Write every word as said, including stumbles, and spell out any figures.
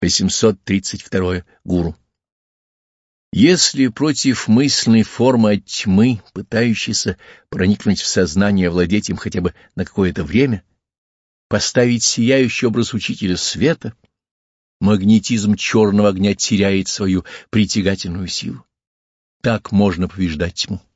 восемьсот тридцать второе. Гуру. Если против мысленной формы от тьмы, пытающейся проникнуть в сознание и овладеть им хотя бы на какое-то время, поставить сияющий образ учителя света, магнетизм черного огня теряет свою притягательную силу. Так можно побеждать тьму.